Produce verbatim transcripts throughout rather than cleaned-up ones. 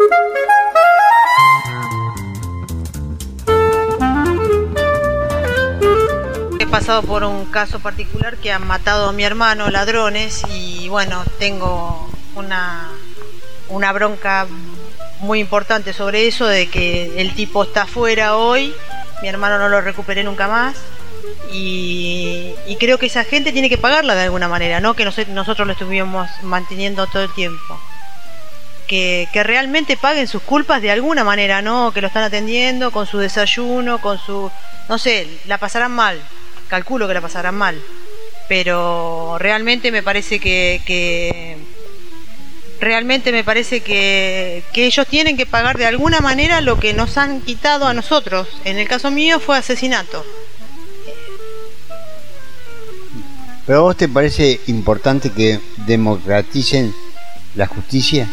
He pasado por un caso particular que han matado a mi hermano, ladrones, y bueno, tengo una, una bronca muy importante sobre eso, de que el tipo está afuera hoy, mi hermano no lo recuperé nunca más, y, y creo que esa gente tiene que pagarla de alguna manera, no que nos, nosotros lo estuvimos manteniendo todo el tiempo. Que, que realmente paguen sus culpas de alguna manera, ¿no? Que lo están atendiendo con su desayuno, con su... no sé, la pasarán mal, calculo que la pasarán mal, pero realmente me parece que... que realmente me parece que, que ellos tienen que pagar de alguna manera lo que nos han quitado a nosotros. En el caso mío fue asesinato. ¿Pero a vos te parece importante que democraticen la justicia?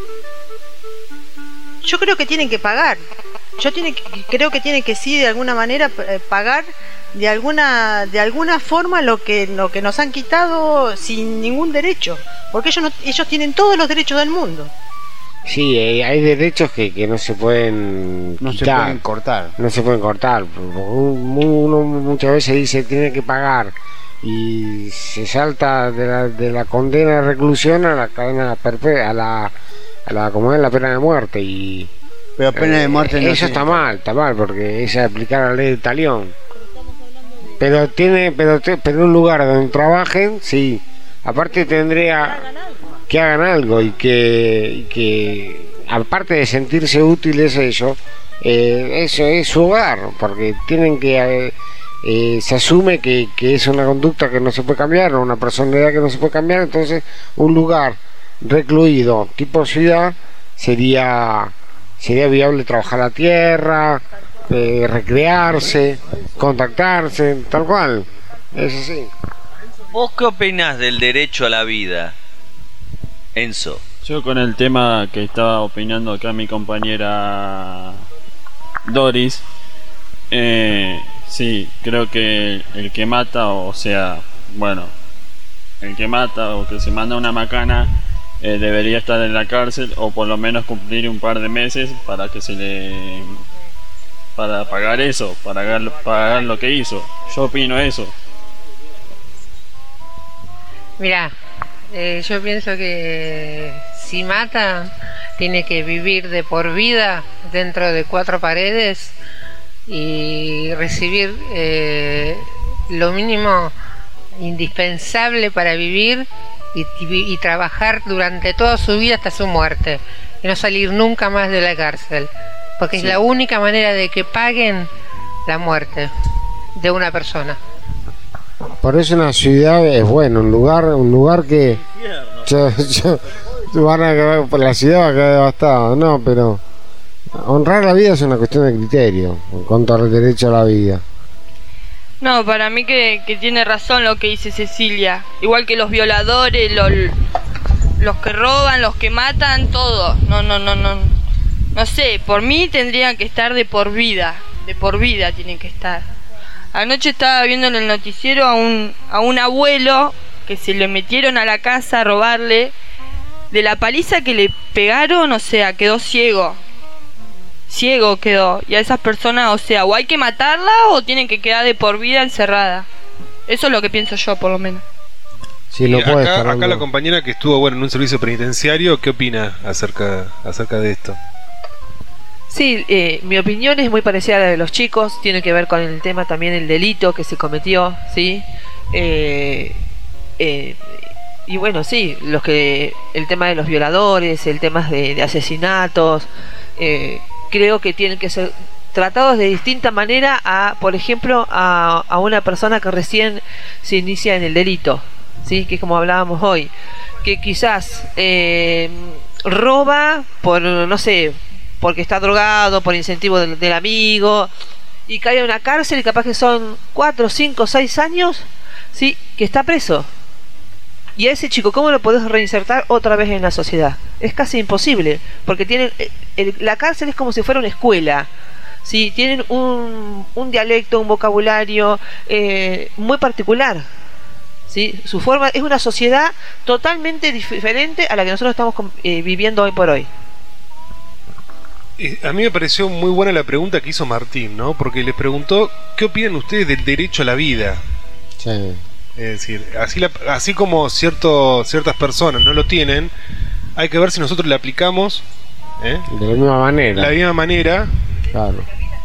Yo creo que tienen que pagar. Yo tiene, creo que tienen que sí de alguna manera pagar de alguna de alguna forma lo que lo que nos han quitado sin ningún derecho, porque ellos no, ellos tienen todos los derechos del mundo. Sí, hay derechos que, que no se pueden no quitar, se pueden cortar. No se pueden cortar. Uno muchas veces dice tiene que pagar y se salta de la, de la condena de reclusión a la cadena perpetua, a la a la como es la pena de muerte, y pero pena de muerte no eso está mal, está mal porque es aplicar la ley de talión. Pero tiene, pero, pero un lugar donde trabajen, sí. Aparte tendría que hagan algo y que, y que aparte de sentirse útiles ellos, eh, eso es su hogar, porque tienen que eh, eh, se asume que, que es una conducta que no se puede cambiar, o una personalidad que no se puede cambiar, entonces un lugar recluido tipo ciudad sería sería viable trabajar la tierra, eh, recrearse, contactarse, tal cual. Es así. ¿Vos qué opinás del derecho a la vida, Enzo? Yo con el tema que estaba opinando acá mi compañera Doris, eh, sí, creo que el que mata, o sea, bueno, el que mata o que se manda una macana eh, debería estar en la cárcel, o por lo menos cumplir un par de meses para que se le... para pagar eso, para pagar, pagar lo que hizo. Yo opino eso. Mirá, eh, yo pienso que si mata, tiene que vivir de por vida dentro de cuatro paredes y recibir eh, lo mínimo indispensable para vivir y, y, y trabajar durante toda su vida hasta su muerte y no salir nunca más de la cárcel, porque sí, es la única manera de que paguen la muerte de una persona. Por eso una ciudad es bueno, un lugar, un lugar que yo, yo, van a quedar, por la ciudad va a quedar devastada, no, pero honrar la vida es una cuestión de criterio en cuanto al derecho a la vida. No, para mí que, que tiene razón lo que dice Cecilia, igual que los violadores, los, los que roban, los que matan, todo. No, no, no, no, no sé, por mí tendrían que estar de por vida, de por vida tienen que estar. Anoche estaba viendo en el noticiero a un, a un abuelo que se le metieron a la casa a robarle, de la paliza que le pegaron, o sea, quedó ciego. Ciego quedó. Y a esas personas, o sea, o hay que matarla o tienen que quedar de por vida encerrada. Eso es lo que pienso yo, por lo menos. Sí, lo puede acá, estar acá la compañera que estuvo bueno en un servicio penitenciario, ¿qué opina acerca, acerca de esto? Sí, eh, mi opinión es muy parecida a la de los chicos. Tiene que ver con el tema también el delito que se cometió, ¿sí? Eh, eh, y bueno, sí, los que el tema de los violadores, el tema de, de asesinatos, eh, creo que tienen que ser tratados de distinta manera a, por ejemplo, a, a una persona que recién se inicia en el delito, ¿sí? Que es como hablábamos hoy, que quizás eh, roba por, no sé, porque está drogado, por incentivo del, del amigo, y cae en una cárcel y capaz que son cuatro, cinco, seis años, sí, que está preso. Y a ese chico, ¿cómo lo podés reinsertar otra vez en la sociedad? Es casi imposible, porque tienen el, la cárcel es como si fuera una escuela, ¿sí? Tienen un, un dialecto, un vocabulario eh, muy particular, ¿sí? Su forma es una sociedad totalmente diferente a la que nosotros estamos eh, viviendo hoy por hoy. Eh, A mí me pareció muy buena la pregunta que hizo Martín, ¿no? Porque les preguntó ¿qué opinan ustedes del derecho a la vida? Sí. Es decir, así, la- así como cierto, ciertas personas no lo tienen, hay que ver si nosotros le aplicamos, ¿eh? De la misma manera. la misma manera. Claro.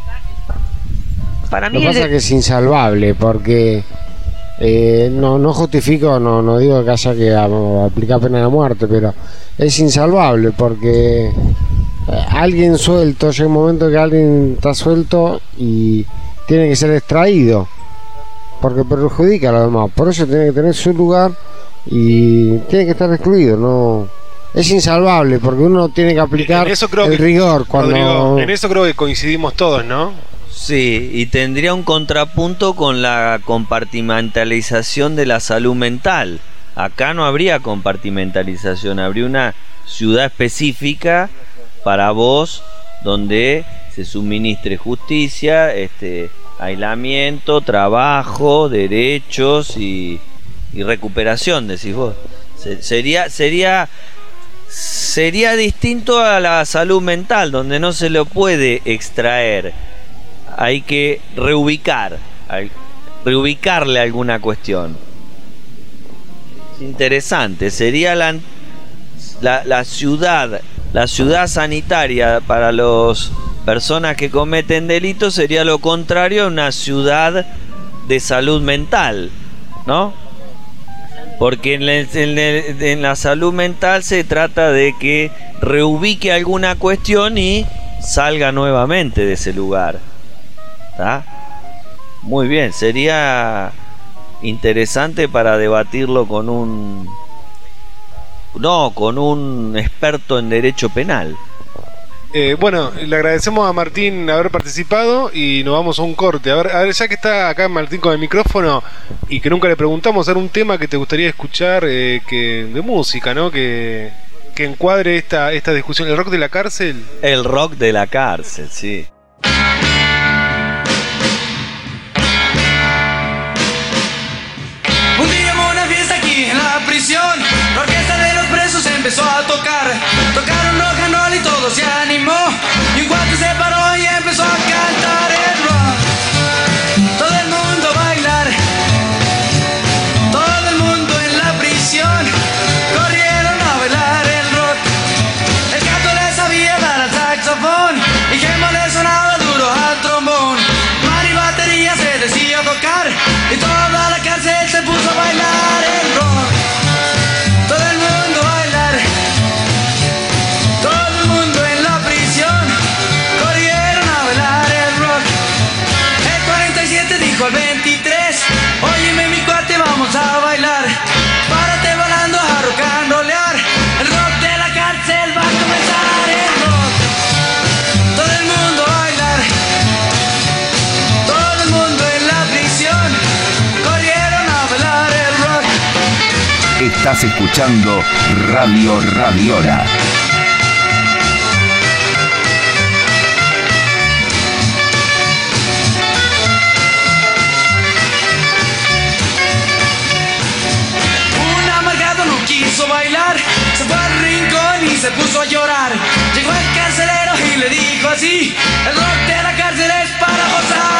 Para Lo mí que el pasa de- es que es insalvable porque eh, no, no justifico, no, no digo que haya que a- aplicar pena de muerte, pero es insalvable porque eh, alguien suelto, llega un momento que alguien está suelto y tiene que ser extraído porque perjudica a los demás. Por eso tiene que tener su lugar y tiene que estar excluido. No, es insalvable porque uno tiene que aplicar En eso creo el que- rigor cuando Rodrigo, en eso creo que coincidimos todos, ¿no? Sí, y tendría un contrapunto con la compartimentalización de la salud mental. Acá no habría compartimentalización, habría una ciudad específica para vos donde se suministre justicia, este, aislamiento, trabajo, derechos y, y recuperación, decís vos. Se- sería, sería, sería distinto a la salud mental, donde no se lo puede extraer. Hay que reubicar, hay- reubicarle alguna cuestión. Es interesante, sería la, la, la ciudad, la ciudad sanitaria para las personas que cometen delitos sería lo contrario a una ciudad de salud mental, ¿no? Porque en, el- en el- en la salud mental se trata de que reubique alguna cuestión y salga nuevamente de ese lugar. ¿Está? Muy bien, sería interesante para debatirlo con un no, con un experto en derecho penal. Eh, bueno, le agradecemos a Martín haber participado y nos vamos a un corte. A ver, a ver, ya que está acá Martín con el micrófono y que nunca le preguntamos, a ver un tema que te gustaría escuchar eh, que de música, ¿no? Que, que encuadre esta, esta discusión. ¿El rock de la cárcel? El rock de la cárcel, sí. Un día hubo una fiesta aquí en la prisión. La orquesta de los presos empezó a tocar. Tocaron rock and roll y todo se animó. Y un cuate se paró y empezó a cantar el rock. Todo el mundo a bailar. Todo el mundo en la prisión. Corrieron a bailar el rock. El gato le sabía dar al saxofón. Y Gemma le sonaba duro al trombón. Mari batería se decía tocar. Y toda la cárcel se puso a bailar el rock. Todo el mundo a bailar. Todo el mundo en la prisión. Corrieron a bailar el rock. El cuarenta y siete dijo al veintitrés: óyeme mi cuate, vamos a bailar. Párate bailando a rock and rollear. El rock de la cárcel va a comenzar el rock. Todo el mundo a bailar. Todo el mundo en la prisión. Corrieron a bailar el rock. Estás escuchando Radio Radiora. Un amargado no quiso bailar, se fue al rincón y se puso a llorar. Llegó el carcelero y le dijo así: el rock de la cárcel es para gozar.